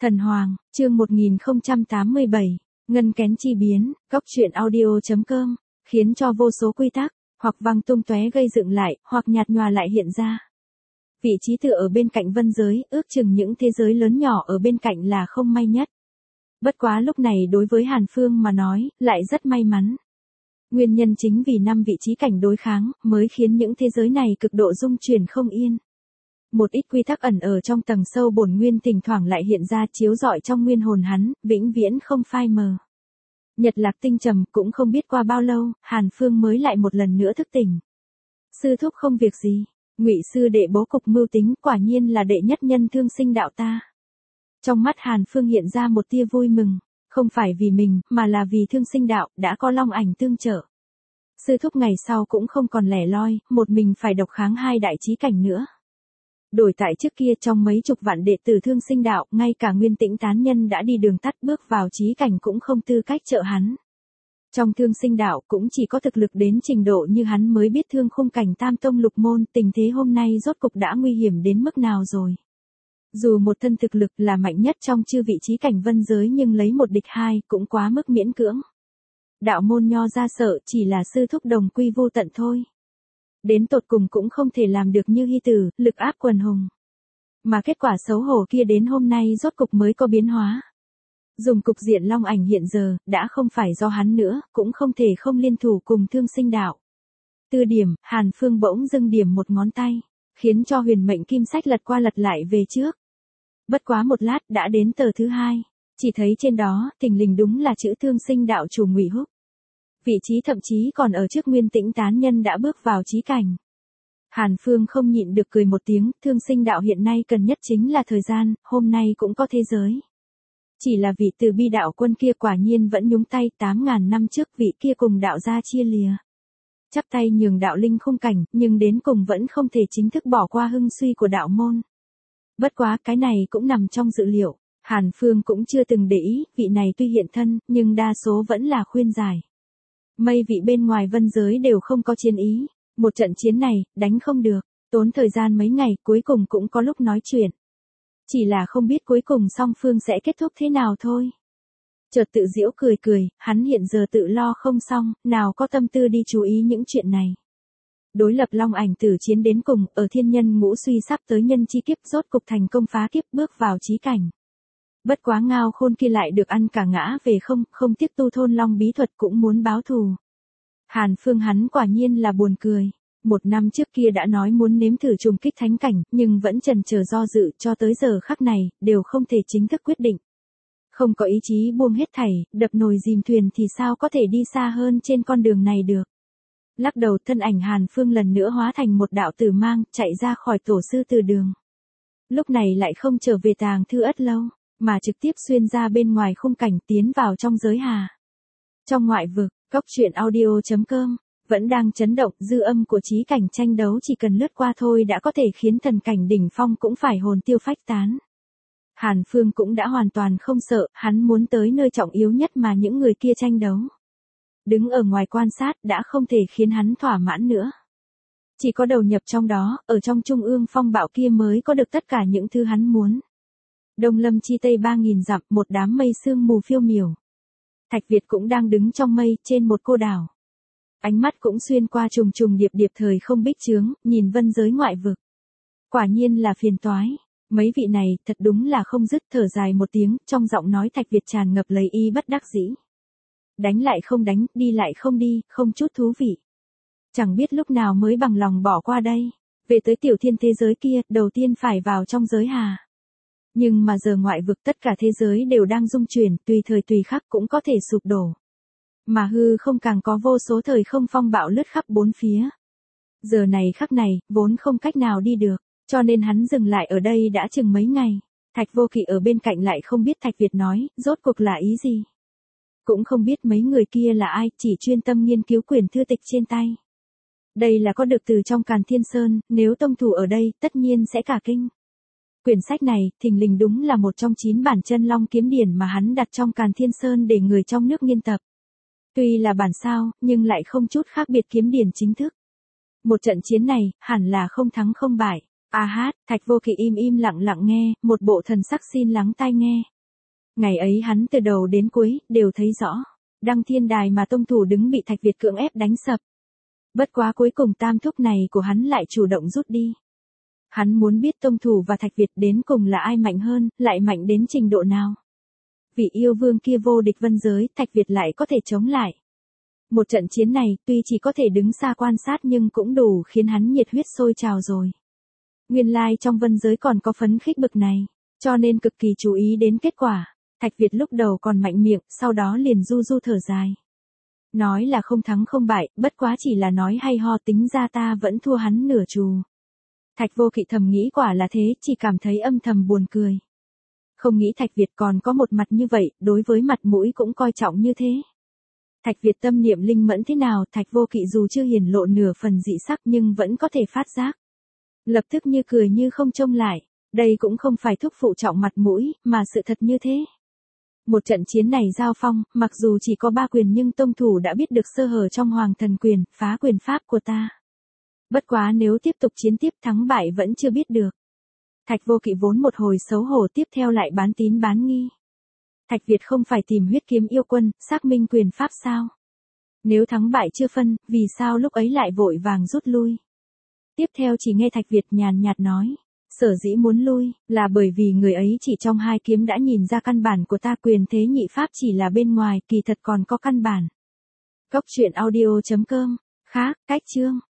Thần Hoàng, chương 1087, Ngân Kén Chi Biến, Góc Truyện Audio.com, khiến cho vô số quy tắc, hoặc văng tung tóe gây dựng lại, hoặc nhạt nhòa lại hiện ra. Vị trí tựa ở bên cạnh vân giới, ước chừng những thế giới lớn nhỏ ở bên cạnh là không may nhất. Bất quá lúc này đối với Hàn Phương mà nói, lại rất may mắn. Nguyên nhân chính vì 5 vị trí cảnh đối kháng, mới khiến những thế giới này cực độ rung chuyển không yên. Một ít quy tắc ẩn ở trong tầng sâu bổn nguyên thỉnh thoảng lại hiện ra chiếu rọi trong nguyên hồn hắn, vĩnh viễn không phai mờ. Nhật lạc tinh trầm, cũng không biết qua bao lâu, Hàn Phương mới lại một lần nữa thức tỉnh. Sư thúc không việc gì, Ngụy sư đệ bố cục mưu tính, quả nhiên là đệ nhất nhân thương sinh đạo ta. Trong mắt Hàn Phương hiện ra một tia vui mừng, không phải vì mình, mà là vì thương sinh đạo, đã có long ảnh tương trợ. Sư thúc ngày sau cũng không còn lẻ loi, một mình phải độc kháng 2 đại chí cảnh nữa. Đổi tại trước kia trong mấy chục vạn đệ tử thương sinh đạo, ngay cả Nguyên Tĩnh tán nhân đã đi đường tắt bước vào chí cảnh cũng không tư cách trợ hắn. Trong thương sinh đạo cũng chỉ có thực lực đến trình độ như hắn mới biết thương khung cảnh tam tông lục môn, tình thế hôm nay rốt cục đã nguy hiểm đến mức nào rồi. Dù một thân thực lực là mạnh nhất trong chư vị chí cảnh vân giới nhưng lấy một địch 2 cũng quá mức miễn cưỡng. Đạo môn nho ra sợ chỉ là sư thúc đồng quy vô tận thôi. Đến tột cùng cũng không thể làm được như hy tử, lực áp quần hùng. Mà kết quả xấu hổ kia đến hôm nay rốt cục mới có biến hóa. Dùng cục diện long ảnh hiện giờ, đã không phải do hắn nữa, cũng không thể không liên thủ cùng thương sinh đạo. Tư điểm, Hàn Phương bỗng dưng điểm một ngón tay, khiến cho huyền mệnh kim sách lật qua lật lại về trước. Bất quá một lát đã đến tờ thứ 2, chỉ thấy trên đó, thình lình đúng là chữ thương sinh đạo chủ Ngụy Húc. Vị trí thậm chí còn ở trước Nguyên Tĩnh tán nhân đã bước vào chí cảnh. Hàn Phương không nhịn được cười một tiếng, thương sinh đạo hiện nay cần nhất chính là thời gian, hôm nay cũng có thế giới. Chỉ là vị từ bi đạo quân kia quả nhiên vẫn nhúng tay 8.000 năm trước vị kia cùng đạo gia chia lìa. Chắp tay nhường đạo linh khung cảnh, nhưng đến cùng vẫn không thể chính thức bỏ qua hưng suy của đạo môn. Bất quá cái này cũng nằm trong dự liệu, Hàn Phương cũng chưa từng để ý, vị này tuy hiện thân, nhưng đa số vẫn là khuyên giải. Mây vị bên ngoài vân giới đều không có chiến ý, một trận chiến này, đánh không được, tốn thời gian mấy ngày, cuối cùng cũng có lúc nói chuyện. Chỉ là không biết cuối cùng song phương sẽ kết thúc thế nào thôi. Chợt tự giễu cười cười, hắn hiện giờ tự lo không xong, nào có tâm tư đi chú ý những chuyện này. Đối lập long ảnh tử chiến đến cùng, ở thiên nhân ngũ suy sắp tới nhân chi kiếp rốt cục thành công phá kiếp bước vào chí cảnh. Bất quá ngao khôn kia lại được ăn cả ngã về không tiếc tu thôn long bí thuật cũng muốn báo thù. Hàn Phương hắn quả nhiên là buồn cười. 1 năm trước kia đã nói muốn nếm thử trùng kích thánh cảnh, nhưng vẫn chần chờ do dự cho tới giờ khắc này, đều không thể chính thức quyết định. Không có ý chí buông hết thảy, đập nồi dìm thuyền thì sao có thể đi xa hơn trên con đường này được. Lắc đầu thân ảnh Hàn Phương lần nữa hóa thành một đạo tử mang, chạy ra khỏi tổ sư từ đường. Lúc này lại không trở về tàng thư ất lâu, mà trực tiếp xuyên ra bên ngoài khung cảnh tiến vào trong giới hà. Trong ngoại vực, Góc Truyện Audio.com, vẫn đang chấn động, dư âm của chí cảnh tranh đấu chỉ cần lướt qua thôi đã có thể khiến thần cảnh đỉnh phong cũng phải hồn tiêu phách tán. Hàn Phương cũng đã hoàn toàn không sợ, hắn muốn tới nơi trọng yếu nhất mà những người kia tranh đấu. Đứng ở ngoài quan sát đã không thể khiến hắn thỏa mãn nữa. Chỉ có đầu nhập trong đó, ở trong trung ương phong bạo kia mới có được tất cả những thứ hắn muốn. Đông lâm chi tây 3.000 dặm, một đám mây sương mù phiêu miểu. Thạch Việt cũng đang đứng trong mây, trên một cô đảo. Ánh mắt cũng xuyên qua trùng trùng điệp điệp thời không bích chướng, nhìn vân giới ngoại vực. Quả nhiên là phiền toái. Mấy vị này, thật đúng là không dứt, thở dài một tiếng, trong giọng nói Thạch Việt tràn ngập lấy y bất đắc dĩ. Đánh lại không đánh, đi lại không đi, không chút thú vị. Chẳng biết lúc nào mới bằng lòng bỏ qua đây. Về tới tiểu thiên thế giới kia, đầu tiên phải vào trong giới hà. Nhưng mà giờ ngoại vực tất cả thế giới đều đang rung chuyển, tùy thời tùy khắc cũng có thể sụp đổ. Mà hư không càng có vô số thời không phong bạo lướt khắp bốn phía. Giờ này khắc này, vốn không cách nào đi được, cho nên hắn dừng lại ở đây đã chừng mấy ngày. Thạch Vô Kỵ ở bên cạnh lại không biết Thạch Việt nói, rốt cuộc là ý gì. Cũng không biết mấy người kia là ai, chỉ chuyên tâm nghiên cứu quyển thư tịch trên tay. Đây là có được từ trong Càn Thiên Sơn, nếu tông thủ ở đây, tất nhiên sẽ cả kinh. Quyển sách này, thình lình đúng là một trong 9 bản chân long kiếm điển mà hắn đặt trong Càn Thiên Sơn để người trong nước nghiên tập. Tuy là bản sao, nhưng lại không chút khác biệt kiếm điển chính thức. Một trận chiến này, hẳn là không thắng không bại. A hát, Thạch Vô Kỵ im lặng nghe, một bộ thần sắc xin lắng tai nghe. Ngày ấy hắn từ đầu đến cuối, đều thấy rõ. Đăng Thiên Đài mà tông thủ đứng bị Thạch Việt cưỡng ép đánh sập. Bất quá cuối cùng tam thúc này của hắn lại chủ động rút đi. Hắn muốn biết tông thủ và Thạch Việt đến cùng là ai mạnh hơn, lại mạnh đến trình độ nào. Vị yêu vương kia vô địch vân giới, Thạch Việt lại có thể chống lại. Một trận chiến này, tuy chỉ có thể đứng xa quan sát nhưng cũng đủ khiến hắn nhiệt huyết sôi trào rồi. Nguyên lai trong vân giới còn có phấn khích bực này, cho nên cực kỳ chú ý đến kết quả. Thạch Việt lúc đầu còn mạnh miệng, sau đó liền du thở dài. Nói là không thắng không bại, bất quá chỉ là nói hay ho, tính ra ta vẫn thua hắn nửa chù. Thạch Vô Kỵ thầm nghĩ quả là thế, chỉ cảm thấy âm thầm buồn cười. Không nghĩ Thạch Việt còn có một mặt như vậy, đối với mặt mũi cũng coi trọng như thế. Thạch Việt tâm niệm linh mẫn thế nào, Thạch Vô Kỵ dù chưa hiển lộ nửa phần dị sắc nhưng vẫn có thể phát giác. Lập tức như cười như không trông lại, đây cũng không phải thúc phụ trọng mặt mũi, mà sự thật như thế. Một trận chiến này giao phong, mặc dù chỉ có 3 quyền nhưng tông thủ đã biết được sơ hở trong hoàng thần quyền, phá quyền pháp của ta. Bất quá nếu tiếp tục chiến tiếp thắng bại vẫn chưa biết được. Thạch Vô Kỵ vốn một hồi xấu hổ, tiếp theo lại bán tín bán nghi. Thạch Việt không phải tìm huyết kiếm yêu quân, xác minh quyền pháp sao? Nếu thắng bại chưa phân, vì sao lúc ấy lại vội vàng rút lui? Tiếp theo chỉ nghe Thạch Việt nhàn nhạt nói. Sở dĩ muốn lui, là bởi vì người ấy chỉ trong 2 kiếm đã nhìn ra căn bản của ta, quyền thế nhị pháp chỉ là bên ngoài, kỳ thật còn có căn bản. Góc truyện audio.com. Khác, cách chương.